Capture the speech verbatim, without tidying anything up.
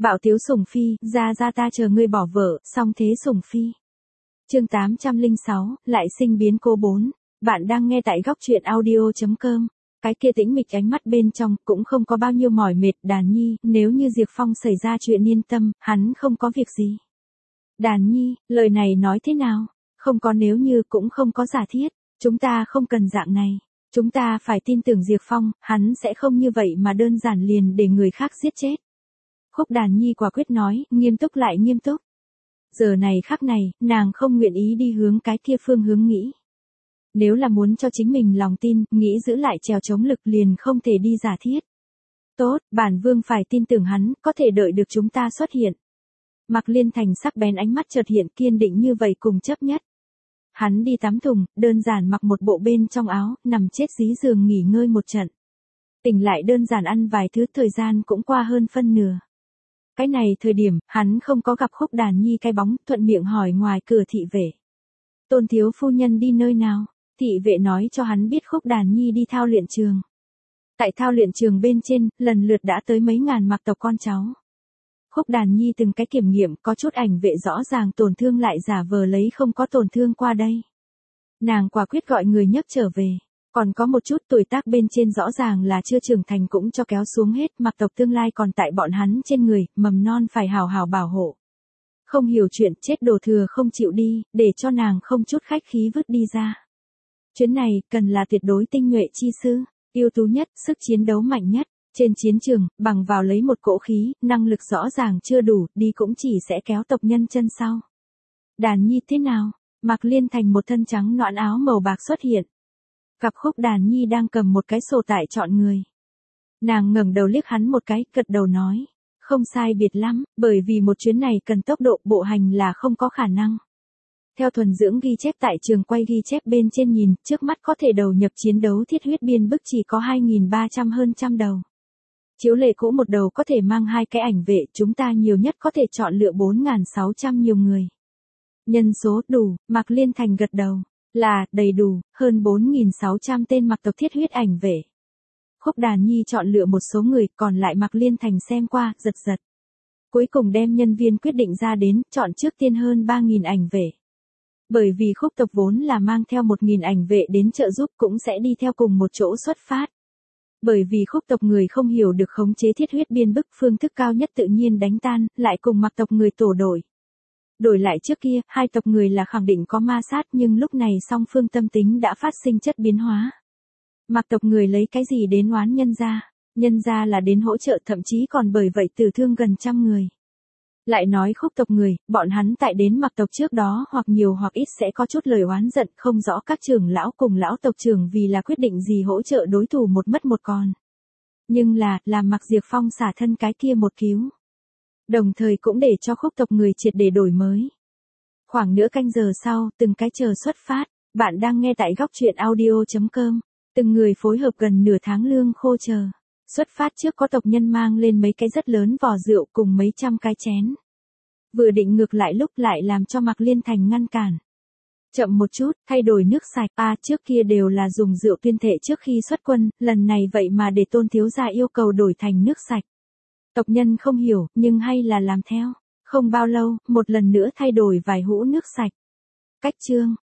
Bạo tiếu sủng phi, ra ra ta chờ ngươi bỏ vợ, xong thế sủng phi. Chương tám trăm lẻ sáu, lại sinh biến cố bốn. Bạn đang nghe tại góc truyện audio chấm com. Cái kia tĩnh mịch ánh mắt bên trong cũng không có bao nhiêu mỏi mệt. Đàn Nhi, nếu như Diệp Phong xảy ra chuyện yên tâm, hắn không có việc gì. Đàn Nhi, lời này nói thế nào? Không có nếu như cũng không có giả thiết. Chúng ta không cần dạng này. Chúng ta phải tin tưởng Diệp Phong, hắn sẽ không như vậy mà đơn giản liền để người khác giết chết. Khúc Đàn Nhi quả quyết nói, nghiêm túc lại nghiêm túc. Giờ này khắc này, nàng không nguyện ý đi hướng cái kia phương hướng nghĩ. Nếu là muốn cho chính mình lòng tin, nghĩ giữ lại trèo chống lực liền không thể đi giả thiết. Tốt, bản vương phải tin tưởng hắn, có thể đợi được chúng ta xuất hiện. Mạc Liên Thành sắc bén ánh mắt chợt hiện kiên định như vậy cùng chấp nhất. Hắn đi tắm thùng, đơn giản mặc một bộ bên trong áo, nằm chết dí giường nghỉ ngơi một trận. Tỉnh lại đơn giản ăn vài thứ, thời gian cũng qua hơn phân nửa. Cái này thời điểm, hắn không có gặp Khúc Đàn Nhi cái bóng, thuận miệng hỏi ngoài cửa thị vệ. Tôn thiếu phu nhân đi nơi nào? Thị vệ nói cho hắn biết Khúc Đàn Nhi đi thao luyện trường. Tại thao luyện trường bên trên, lần lượt đã tới mấy ngàn Mạc tộc con cháu. Khúc Đàn Nhi từng cái kiểm nghiệm, có chút ảnh vệ rõ ràng tổn thương lại giả vờ lấy không có tổn thương qua đây. Nàng quả quyết gọi người nhấc trở về. Còn có một chút tuổi tác bên trên rõ ràng là chưa trưởng thành cũng cho kéo xuống hết, Mạc tộc tương lai còn tại bọn hắn trên người, mầm non phải hào hào bảo hộ. Không hiểu chuyện, chết đồ thừa không chịu đi, để cho nàng không chút khách khí vứt đi ra. Chuyến này, cần là tuyệt đối tinh nhuệ chi sư, ưu tú nhất, sức chiến đấu mạnh nhất. Trên chiến trường, bằng vào lấy một cỗ khí, năng lực rõ ràng chưa đủ, đi cũng chỉ sẽ kéo tộc nhân chân sau. Đàn Nhi thế nào? Mạc Liên Thành một thân trắng nõn áo màu bạc xuất hiện. Gặp Khúc Đàn Nhi đang cầm một cái sổ tải chọn người. Nàng ngẩng đầu liếc hắn một cái, gật đầu nói. Không sai biệt lắm, bởi vì một chuyến này cần tốc độ, bộ hành là không có khả năng. Theo thuần dưỡng ghi chép tại trường quay ghi chép bên trên nhìn, trước mắt có thể đầu nhập chiến đấu thiết huyết biên bức chỉ có hai nghìn ba trăm hơn trăm đầu. Chiếu lệ cũ một đầu có thể mang hai cái ảnh vệ, chúng ta nhiều nhất có thể chọn lựa bốn nghìn sáu trăm nhiều người. Nhân số đủ, Mạc Liên Thành gật đầu. Là, đầy đủ, hơn bốn nghìn sáu trăm tên Mạc tộc thiết huyết ảnh vệ. Khúc Đàn Nhi chọn lựa một số người, còn lại Mạc Liên Thành xem qua, giật giật. Cuối cùng đem nhân viên quyết định ra đến, chọn trước tiên hơn ba nghìn ảnh vệ. Bởi vì Khúc tộc vốn là mang theo một nghìn ảnh vệ đến trợ giúp cũng sẽ đi theo cùng một chỗ xuất phát. Bởi vì Khúc tộc người không hiểu được khống chế thiết huyết biên bức, phương thức cao nhất tự nhiên đánh tan, lại cùng Mạc tộc người tổ đội. Đổi lại trước kia, hai tộc người là khẳng định có ma sát, nhưng lúc này song phương tâm tính đã phát sinh chất biến hóa. Mạc tộc người lấy cái gì đến oán nhân gia? Nhân gia là đến hỗ trợ, thậm chí còn bởi vậy tử thương gần trăm người. Lại nói Khúc tộc người, bọn hắn tại đến Mạc tộc trước đó hoặc nhiều hoặc ít sẽ có chút lời oán giận, không rõ các trưởng lão cùng lão tộc trưởng vì là quyết định gì hỗ trợ đối thủ một mất một còn. Nhưng là, làm Mạc Diệp Phong xả thân cái kia một cứu. Đồng thời cũng để cho Khúc tộc người triệt để đổi mới. Khoảng nửa canh giờ sau, từng cái chờ xuất phát, bạn đang nghe tại góc truyện audio chấm com. Từng người phối hợp gần nửa tháng lương khô chờ. Xuất phát trước có tộc nhân mang lên mấy cái rất lớn vò rượu cùng mấy trăm cái chén. Vừa định ngược lại lúc lại làm cho Mạc Liên Thành ngăn cản. Chậm một chút, thay đổi nước sạch. À, trước kia đều là dùng rượu tuyên thệ trước khi xuất quân, lần này vậy mà để Tôn thiếu gia yêu cầu đổi thành nước sạch. Tộc nhân không hiểu, nhưng hay là làm theo. Không bao lâu, một lần nữa thay đổi vài hũ nước sạch. Cách chương,